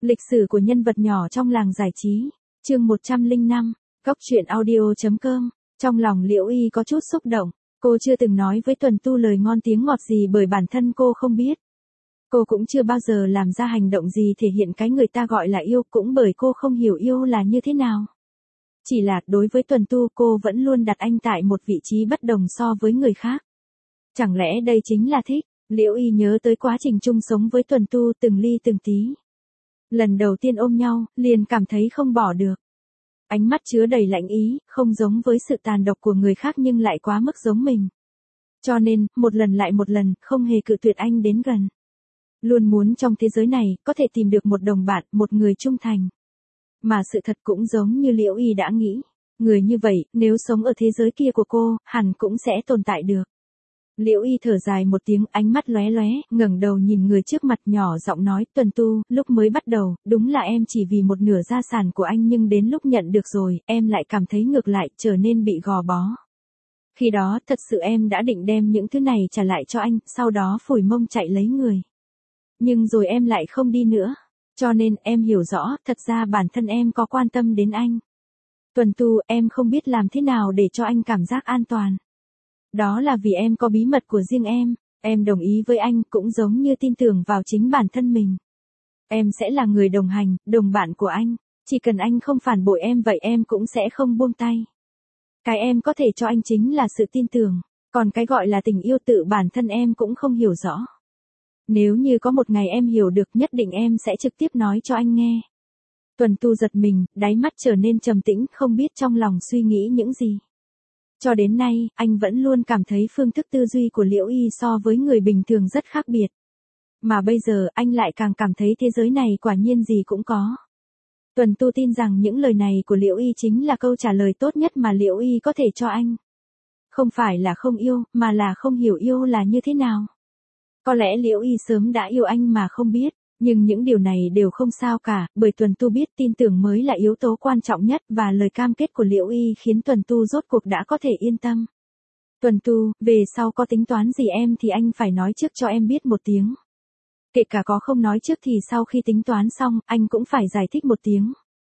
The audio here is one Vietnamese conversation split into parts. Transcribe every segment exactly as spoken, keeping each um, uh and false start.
Lịch sử của nhân vật nhỏ trong làng giải trí. Chương một trăm lẻ năm, Góc truyện audio chấm com. Trong lòng Liễu Y có chút xúc động, cô chưa từng nói với Tuần Tu lời ngon tiếng ngọt gì bởi bản thân cô không biết. Cô cũng chưa bao giờ làm ra hành động gì thể hiện cái người ta gọi là yêu, cũng bởi cô không hiểu yêu là như thế nào. Chỉ là đối với Tuần Tu cô vẫn luôn đặt anh tại một vị trí bất đồng so với người khác. Chẳng lẽ đây chính là thích? Liễu Y nhớ tới quá trình chung sống với Tuần Tu từng ly từng tí. Lần đầu tiên ôm nhau, liền cảm thấy không bỏ được. Ánh mắt chứa đầy lạnh ý, không giống với sự tàn độc của người khác nhưng lại quá mức giống mình. Cho nên, một lần lại một lần, không hề cự tuyệt anh đến gần. Luôn muốn trong thế giới này, có thể tìm được một đồng bạn, một người trung thành. Mà sự thật cũng giống như Liễu Y đã nghĩ. Người như vậy, nếu sống ở thế giới kia của cô, hẳn cũng sẽ tồn tại được. Liễu Y thở dài một tiếng, ánh mắt lóe lóe, ngẩng đầu nhìn người trước mặt nhỏ giọng nói, Tuần Tu, lúc mới bắt đầu, đúng là em chỉ vì một nửa gia sản của anh nhưng đến lúc nhận được rồi, em lại cảm thấy ngược lại, trở nên bị gò bó. Khi đó, thật sự em đã định đem những thứ này trả lại cho anh, sau đó phủi mông chạy lấy người. Nhưng rồi em lại không đi nữa. Cho nên, em hiểu rõ, thật ra bản thân em có quan tâm đến anh. Tuần Tu, em không biết làm thế nào để cho anh cảm giác an toàn. Đó là vì em có bí mật của riêng em, em đồng ý với anh cũng giống như tin tưởng vào chính bản thân mình. Em sẽ là người đồng hành, đồng bạn của anh, chỉ cần anh không phản bội em vậy em cũng sẽ không buông tay. Cái em có thể cho anh chính là sự tin tưởng, còn cái gọi là tình yêu tự bản thân em cũng không hiểu rõ. Nếu như có một ngày em hiểu được nhất định em sẽ trực tiếp nói cho anh nghe. Tuần Tu giật mình, đáy mắt trở nên trầm tĩnh, không biết trong lòng suy nghĩ những gì. Cho đến nay, anh vẫn luôn cảm thấy phương thức tư duy của Liễu Y so với người bình thường rất khác biệt. Mà bây giờ anh lại càng cảm thấy thế giới này quả nhiên gì cũng có. Tuần Tu tin rằng những lời này của Liễu Y chính là câu trả lời tốt nhất mà Liễu Y có thể cho anh. Không phải là không yêu, mà là không hiểu yêu là như thế nào. Có lẽ Liễu Y sớm đã yêu anh mà không biết. Nhưng những điều này đều không sao cả, bởi Tuần Tu biết tin tưởng mới là yếu tố quan trọng nhất và lời cam kết của Liễu Y khiến Tuần Tu rốt cuộc đã có thể yên tâm. Tuần Tu, về sau có tính toán gì em thì anh phải nói trước cho em biết một tiếng. Kể cả có không nói trước thì sau khi tính toán xong, anh cũng phải giải thích một tiếng.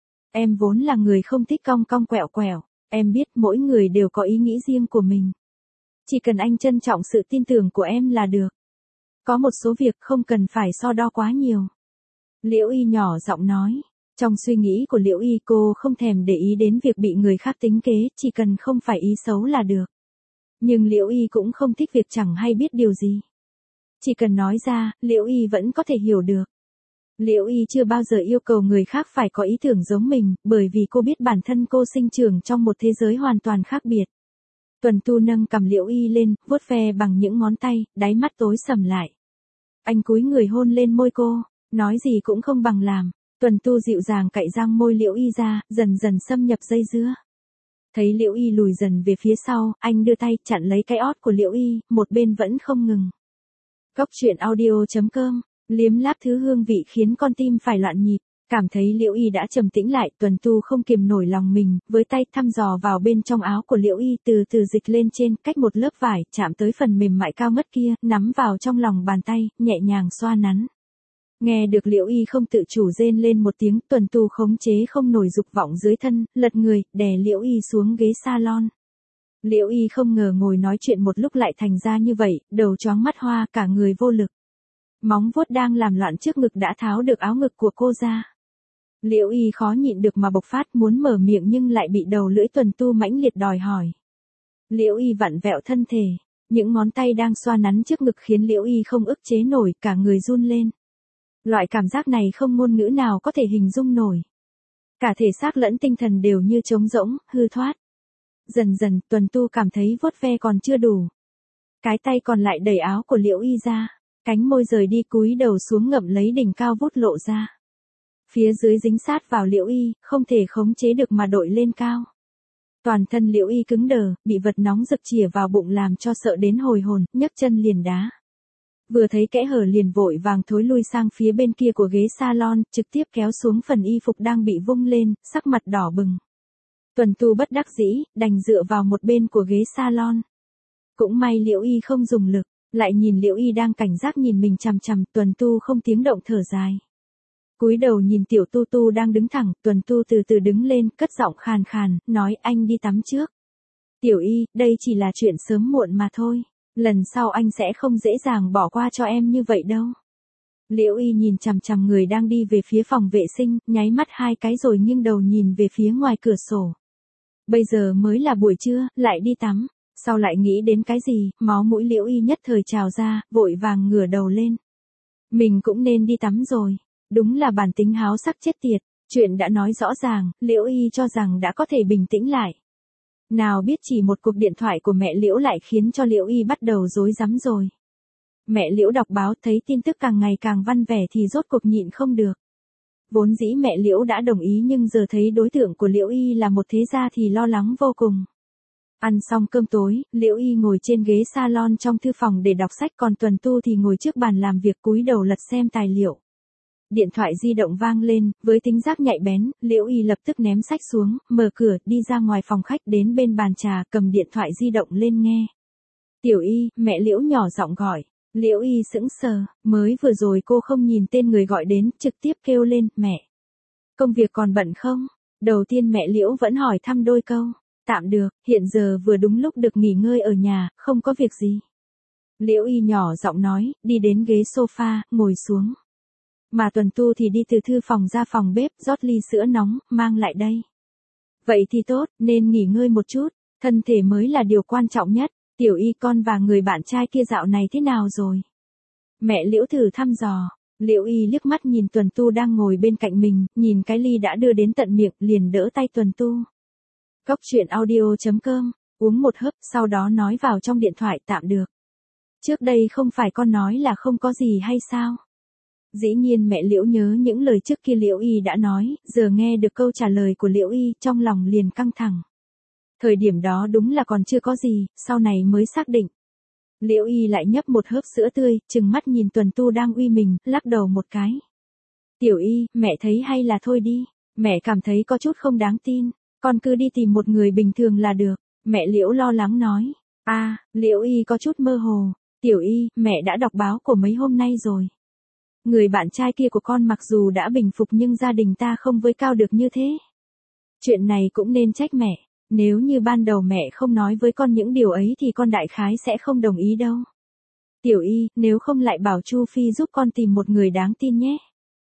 Em vốn là người không thích cong cong quẹo quẹo, em biết mỗi người đều có ý nghĩ riêng của mình. Chỉ cần anh trân trọng sự tin tưởng của em là được. Có một số việc không cần phải so đo quá nhiều. Liễu Y nhỏ giọng nói. Trong suy nghĩ của Liễu Y cô không thèm để ý đến việc bị người khác tính kế, chỉ cần không phải ý xấu là được. Nhưng Liễu Y cũng không thích việc chẳng hay biết điều gì. Chỉ cần nói ra, Liễu Y vẫn có thể hiểu được. Liễu Y chưa bao giờ yêu cầu người khác phải có ý tưởng giống mình, bởi vì cô biết bản thân cô sinh trưởng trong một thế giới hoàn toàn khác biệt. Tuần Tu nâng cằm Liễu Y lên, vuốt ve bằng những ngón tay, đáy mắt tối sầm lại. Anh cúi người hôn lên môi cô, nói gì cũng không bằng làm. Tuần Tu dịu dàng cạy răng môi Liễu Y ra, dần dần xâm nhập dây dưa. Thấy Liễu Y lùi dần về phía sau, anh đưa tay chặn lấy cái ót của Liễu Y, một bên vẫn không ngừng. Góc truyện audio chấm com, liếm láp thứ hương vị khiến con tim phải loạn nhịp. Cảm thấy Liễu Y đã trầm tĩnh lại, Tuần Tu không kiềm nổi lòng mình, với tay thăm dò vào bên trong áo của Liễu Y từ từ dịch lên trên, cách một lớp vải, chạm tới phần mềm mại cao ngất kia, nắm vào trong lòng bàn tay, nhẹ nhàng xoa nắn. Nghe được Liễu Y không tự chủ rên lên một tiếng, Tuần Tu khống chế không nổi dục vọng dưới thân, lật người, đè Liễu Y xuống ghế salon. Liễu Y không ngờ ngồi nói chuyện một lúc lại thành ra như vậy, đầu choáng mắt hoa, cả người vô lực. Móng vuốt đang làm loạn trước ngực đã tháo được áo ngực của cô ra. Liễu Y khó nhịn được mà bộc phát, muốn mở miệng nhưng lại bị đầu lưỡi Tuần Tu mãnh liệt đòi hỏi. Liễu Y vặn vẹo thân thể, những ngón tay đang xoa nắn trước ngực khiến Liễu Y không ức chế nổi, cả người run lên. Loại cảm giác này không ngôn ngữ nào có thể hình dung nổi. Cả thể xác lẫn tinh thần đều như trống rỗng, hư thoát. Dần dần, Tuần Tu cảm thấy vuốt ve còn chưa đủ. Cái tay còn lại đẩy áo của Liễu Y ra, cánh môi rời đi cúi đầu xuống ngậm lấy đỉnh cao vút lộ ra. Phía dưới dính sát vào Liễu Y, không thể khống chế được mà đội lên cao. Toàn thân Liễu Y cứng đờ, bị vật nóng rực chìa vào bụng làm cho sợ đến hồi hồn, nhấc chân liền đá. Vừa thấy kẽ hở liền vội vàng thối lui sang phía bên kia của ghế salon, trực tiếp kéo xuống phần y phục đang bị vung lên, sắc mặt đỏ bừng. Tuần Tu bất đắc dĩ, đành dựa vào một bên của ghế salon. Cũng may Liễu Y không dùng lực, lại nhìn Liễu Y đang cảnh giác nhìn mình chằm chằm, Tuần Tu không tiếng động thở dài. Cúi đầu nhìn tiểu Tu Tu đang đứng thẳng, Tuần Tu từ từ đứng lên, cất giọng khàn khàn, nói anh đi tắm trước. Tiểu Y, đây chỉ là chuyện sớm muộn mà thôi, lần sau anh sẽ không dễ dàng bỏ qua cho em như vậy đâu. Liễu Y nhìn chằm chằm người đang đi về phía phòng vệ sinh, nháy mắt hai cái rồi nghiêng đầu nhìn về phía ngoài cửa sổ. Bây giờ mới là buổi trưa, lại đi tắm, sau lại nghĩ đến cái gì, máu mũi Liễu Y nhất thời trào ra, vội vàng ngửa đầu lên. Mình cũng nên đi tắm rồi, đúng là bản tính háo sắc chết tiệt, chuyện đã nói rõ ràng, Liễu Y cho rằng đã có thể bình tĩnh lại. Nào biết chỉ một cuộc điện thoại của mẹ Liễu lại khiến cho Liễu Y bắt đầu rối rắm rồi. Mẹ Liễu đọc báo thấy tin tức càng ngày càng văn vẻ thì rốt cuộc nhịn không được. Vốn dĩ mẹ Liễu đã đồng ý nhưng giờ thấy đối tượng của Liễu Y là một thế gia thì lo lắng vô cùng. Ăn xong cơm tối, Liễu Y ngồi trên ghế salon trong thư phòng để đọc sách, còn Tuần Tu thì ngồi trước bàn làm việc cúi đầu lật xem tài liệu. Điện thoại di động vang lên, với tính giác nhạy bén, Liễu Y lập tức ném sách xuống, mở cửa, đi ra ngoài phòng khách đến bên bàn trà, cầm điện thoại di động lên nghe. Tiểu Y, mẹ Liễu nhỏ giọng gọi. Liễu Y sững sờ, mới vừa rồi cô không nhìn tên người gọi đến, trực tiếp kêu lên, mẹ. Công việc còn bận không? Đầu tiên mẹ Liễu vẫn hỏi thăm đôi câu. Tạm được, hiện giờ vừa đúng lúc được nghỉ ngơi ở nhà, không có việc gì. Liễu Y nhỏ giọng nói, đi đến ghế sofa, ngồi xuống. Mà Tuần Tu thì đi từ thư phòng ra phòng bếp, rót ly sữa nóng, mang lại đây. Vậy thì tốt, nên nghỉ ngơi một chút, thân thể mới là điều quan trọng nhất. Tiểu Y, con và người bạn trai kia dạo này thế nào rồi? Mẹ Liễu thử thăm dò. Liễu Y liếc mắt nhìn Tuần Tu đang ngồi bên cạnh mình, nhìn cái ly đã đưa đến tận miệng, liền đỡ tay Tuần Tu. Cốc truyện audio chấm com, uống một hớp, sau đó nói vào trong điện thoại, tạm được. Trước đây không phải con nói là không có gì hay sao? Dĩ nhiên mẹ Liễu nhớ những lời trước kia Liễu Y đã nói, giờ nghe được câu trả lời của Liễu Y, trong lòng liền căng thẳng. Thời điểm đó đúng là còn chưa có gì, sau này mới xác định. Liễu Y lại nhấp một hớp sữa tươi, trừng mắt nhìn Tuần Tu đang uy mình, lắc đầu một cái. Tiểu Y, mẹ thấy hay là thôi đi, mẹ cảm thấy có chút không đáng tin, con cứ đi tìm một người bình thường là được, mẹ Liễu lo lắng nói. A, à, Liễu Y có chút mơ hồ, Tiểu Y, mẹ đã đọc báo của mấy hôm nay rồi. Người bạn trai kia của con mặc dù đã bình phục nhưng gia đình ta không với cao được như thế. Chuyện này cũng nên trách mẹ. Nếu như ban đầu mẹ không nói với con những điều ấy thì con đại khái sẽ không đồng ý đâu. Tiểu Y, nếu không lại bảo Chu Phi giúp con tìm một người đáng tin nhé.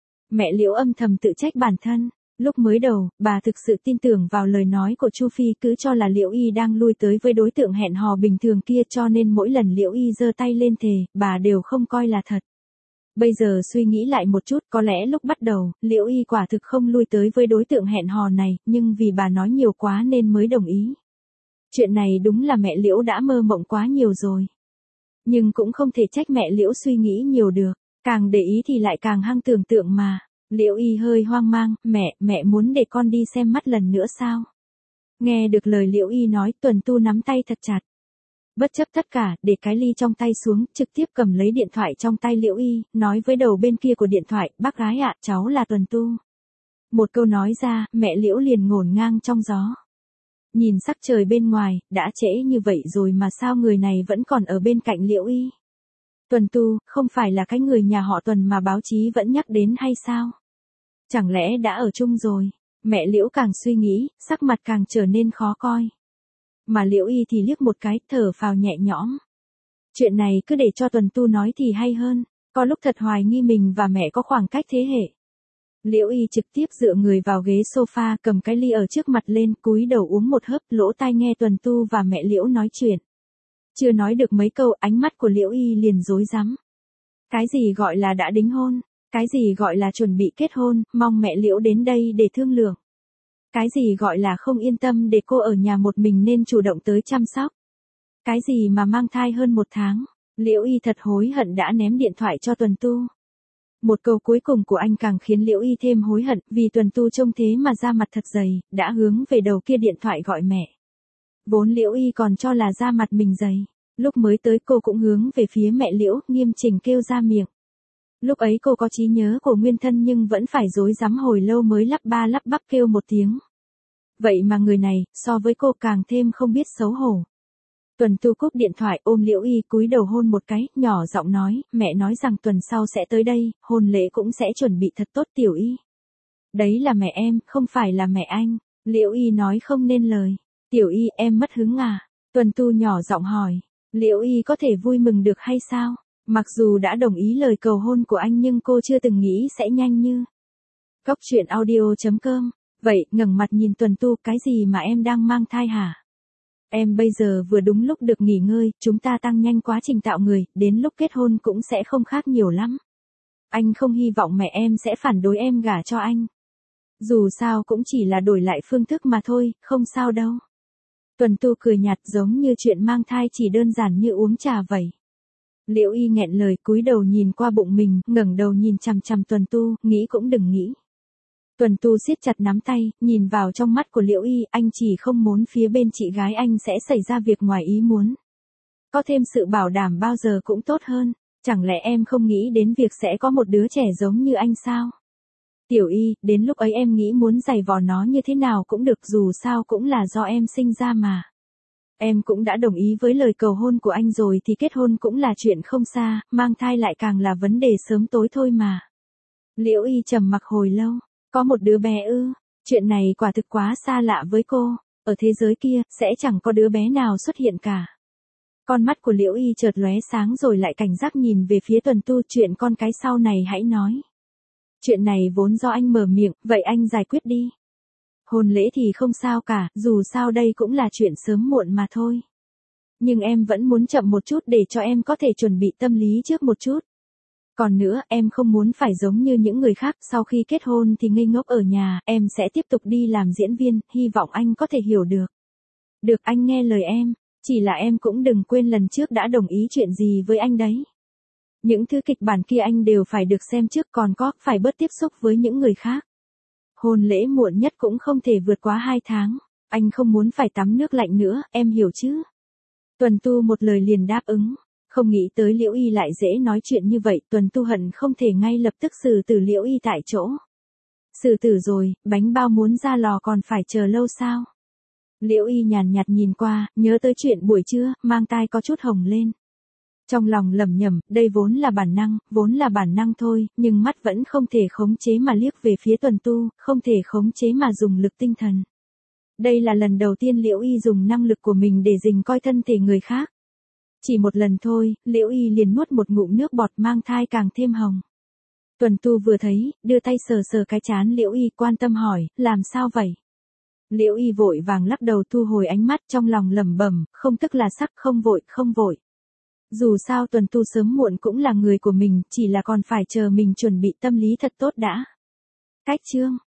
Mẹ Liễu âm thầm tự trách bản thân. Lúc mới đầu, bà thực sự tin tưởng vào lời nói của Chu Phi, cứ cho là Liễu Y đang lui tới với đối tượng hẹn hò bình thường kia, cho nên mỗi lần Liễu Y giơ tay lên thề, bà đều không coi là thật. Bây giờ suy nghĩ lại một chút, có lẽ lúc bắt đầu, Liễu Y quả thực không lui tới với đối tượng hẹn hò này, nhưng vì bà nói nhiều quá nên mới đồng ý. Chuyện này đúng là mẹ Liễu đã mơ mộng quá nhiều rồi. Nhưng cũng không thể trách mẹ Liễu suy nghĩ nhiều được, càng để ý thì lại càng hăng tưởng tượng mà. Liễu Y hơi hoang mang, mẹ, mẹ muốn để con đi xem mắt lần nữa sao? Nghe được lời Liễu Y nói, Tuần Tu nắm tay thật chặt. Bất chấp tất cả, để cái ly trong tay xuống, trực tiếp cầm lấy điện thoại trong tay Liễu Y, nói với đầu bên kia của điện thoại, bác gái ạ, cháu là Tuần Tu. Một câu nói ra, mẹ Liễu liền ngổn ngang trong gió. Nhìn sắc trời bên ngoài, đã trễ như vậy rồi mà sao người này vẫn còn ở bên cạnh Liễu Y? Tuần Tu, không phải là cái người nhà họ Tuần mà báo chí vẫn nhắc đến hay sao? Chẳng lẽ đã ở chung rồi? Mẹ Liễu càng suy nghĩ, sắc mặt càng trở nên khó coi. Mà Liễu Y thì liếc một cái, thở phào nhẹ nhõm. Chuyện này cứ để cho Tuần Tu nói thì hay hơn, có lúc thật hoài nghi mình và mẹ có khoảng cách thế hệ. Liễu Y trực tiếp dựa người vào ghế sofa, cầm cái ly ở trước mặt lên, cúi đầu uống một hớp, lỗ tai nghe Tuần Tu và mẹ Liễu nói chuyện. Chưa nói được mấy câu, ánh mắt của Liễu Y liền rối rắm. Cái gì gọi là đã đính hôn? Cái gì gọi là chuẩn bị kết hôn, mong mẹ Liễu đến đây để thương lượng. Cái gì gọi là không yên tâm để cô ở nhà một mình nên chủ động tới chăm sóc. Cái gì mà mang thai hơn một tháng. Liễu Y thật hối hận đã ném điện thoại cho Tuần Tu. Một câu cuối cùng của anh càng khiến Liễu Y thêm hối hận, vì Tuần Tu trông thế mà da mặt thật dày, đã hướng về đầu kia điện thoại gọi mẹ. Vốn Liễu Y còn cho là da mặt mình dày. Lúc mới tới cô cũng hướng về phía mẹ Liễu, nghiêm chỉnh kêu ra miệng. Lúc ấy cô có trí nhớ của nguyên thân nhưng vẫn phải rối rắm hồi lâu mới lắp ba lắp bắp kêu một tiếng. Vậy mà người này, so với cô càng thêm không biết xấu hổ. Tuần Tu cúp điện thoại ôm Liễu Y cúi đầu hôn một cái, nhỏ giọng nói, mẹ nói rằng tuần sau sẽ tới đây, hôn lễ cũng sẽ chuẩn bị thật tốt Tiểu Y. Đấy là mẹ em, không phải là mẹ anh. Liễu Y nói không nên lời. Tiểu Y, em mất hứng à? Tuần Tu nhỏ giọng hỏi. Liễu Y có thể vui mừng được hay sao? Mặc dù đã đồng ý lời cầu hôn của anh nhưng cô chưa từng nghĩ sẽ nhanh như. Cóc truyện audio chấm com. Vậy, ngẩng mặt nhìn Tuần Tu, cái gì mà em đang mang thai hả? Em bây giờ vừa đúng lúc được nghỉ ngơi, chúng ta tăng nhanh quá trình tạo người, đến lúc kết hôn cũng sẽ không khác nhiều lắm. Anh không hy vọng mẹ em sẽ phản đối em gả cho anh. Dù sao cũng chỉ là đổi lại phương thức mà thôi, không sao đâu. Tuần Tu cười nhạt giống như chuyện mang thai chỉ đơn giản như uống trà vậy. Liễu Y nghẹn lời cúi đầu nhìn qua bụng mình, ngẩng đầu nhìn chằm chằm Tuần Tu, nghĩ cũng đừng nghĩ. Tuần Tu siết chặt nắm tay, nhìn vào trong mắt của Liễu Y, anh chỉ không muốn phía bên chị gái anh sẽ xảy ra việc ngoài ý muốn. Có thêm sự bảo đảm bao giờ cũng tốt hơn, chẳng lẽ em không nghĩ đến việc sẽ có một đứa trẻ giống như anh sao? Tiểu Y, đến lúc ấy em nghĩ muốn giày vò nó như thế nào cũng được, dù sao cũng là do em sinh ra mà. Em cũng đã đồng ý với lời cầu hôn của anh rồi thì kết hôn cũng là chuyện không xa, mang thai lại càng là vấn đề sớm tối thôi mà. Liễu Y trầm mặc hồi lâu. Có một đứa bé ư? Chuyện này quả thực quá xa lạ với cô, ở thế giới kia, sẽ chẳng có đứa bé nào xuất hiện cả. Con mắt của Liễu Y chợt lóe sáng rồi lại cảnh giác nhìn về phía Tuần Tu, chuyện con cái sau này hãy nói. Chuyện này vốn do anh mở miệng, vậy anh giải quyết đi. Hôn lễ thì không sao cả, dù sao đây cũng là chuyện sớm muộn mà thôi. Nhưng em vẫn muốn chậm một chút để cho em có thể chuẩn bị tâm lý trước một chút. Còn nữa, em không muốn phải giống như những người khác, sau khi kết hôn thì ngây ngốc ở nhà, em sẽ tiếp tục đi làm diễn viên, hy vọng anh có thể hiểu được. Được, anh nghe lời em, chỉ là em cũng đừng quên lần trước đã đồng ý chuyện gì với anh đấy. Những thứ kịch bản kia anh đều phải được xem trước, còn có, phải bớt tiếp xúc với những người khác. Hôn lễ muộn nhất cũng không thể vượt quá hai tháng, anh không muốn phải tắm nước lạnh nữa, em hiểu chứ? Tuần Tu một lời liền đáp ứng. Không nghĩ tới Liễu Y lại dễ nói chuyện như vậy, Tuần Tu hận không thể ngay lập tức xử tử Liễu Y tại chỗ. Xử tử rồi, bánh bao muốn ra lò còn phải chờ lâu sao? Liễu Y nhàn nhạt nhìn qua, nhớ tới chuyện buổi trưa, mang tai có chút hồng lên. Trong lòng lẩm nhẩm, đây vốn là bản năng, vốn là bản năng thôi, nhưng mắt vẫn không thể khống chế mà liếc về phía Tuần Tu, không thể khống chế mà dùng lực tinh thần. Đây là lần đầu tiên Liễu Y dùng năng lực của mình để dình coi thân thể người khác. Chỉ một lần thôi, Liễu Y liền nuốt một ngụm nước bọt, mang thai càng thêm hồng. Tuần Tu vừa thấy, đưa tay sờ sờ cái trán Liễu Y, quan tâm hỏi, làm sao vậy? Liễu Y vội vàng lắc đầu thu hồi ánh mắt, trong lòng lẩm bẩm, không tức là sắc, không vội, không vội. Dù sao Tuần Tu sớm muộn cũng là người của mình, chỉ là còn phải chờ mình chuẩn bị tâm lý thật tốt đã. Cách chương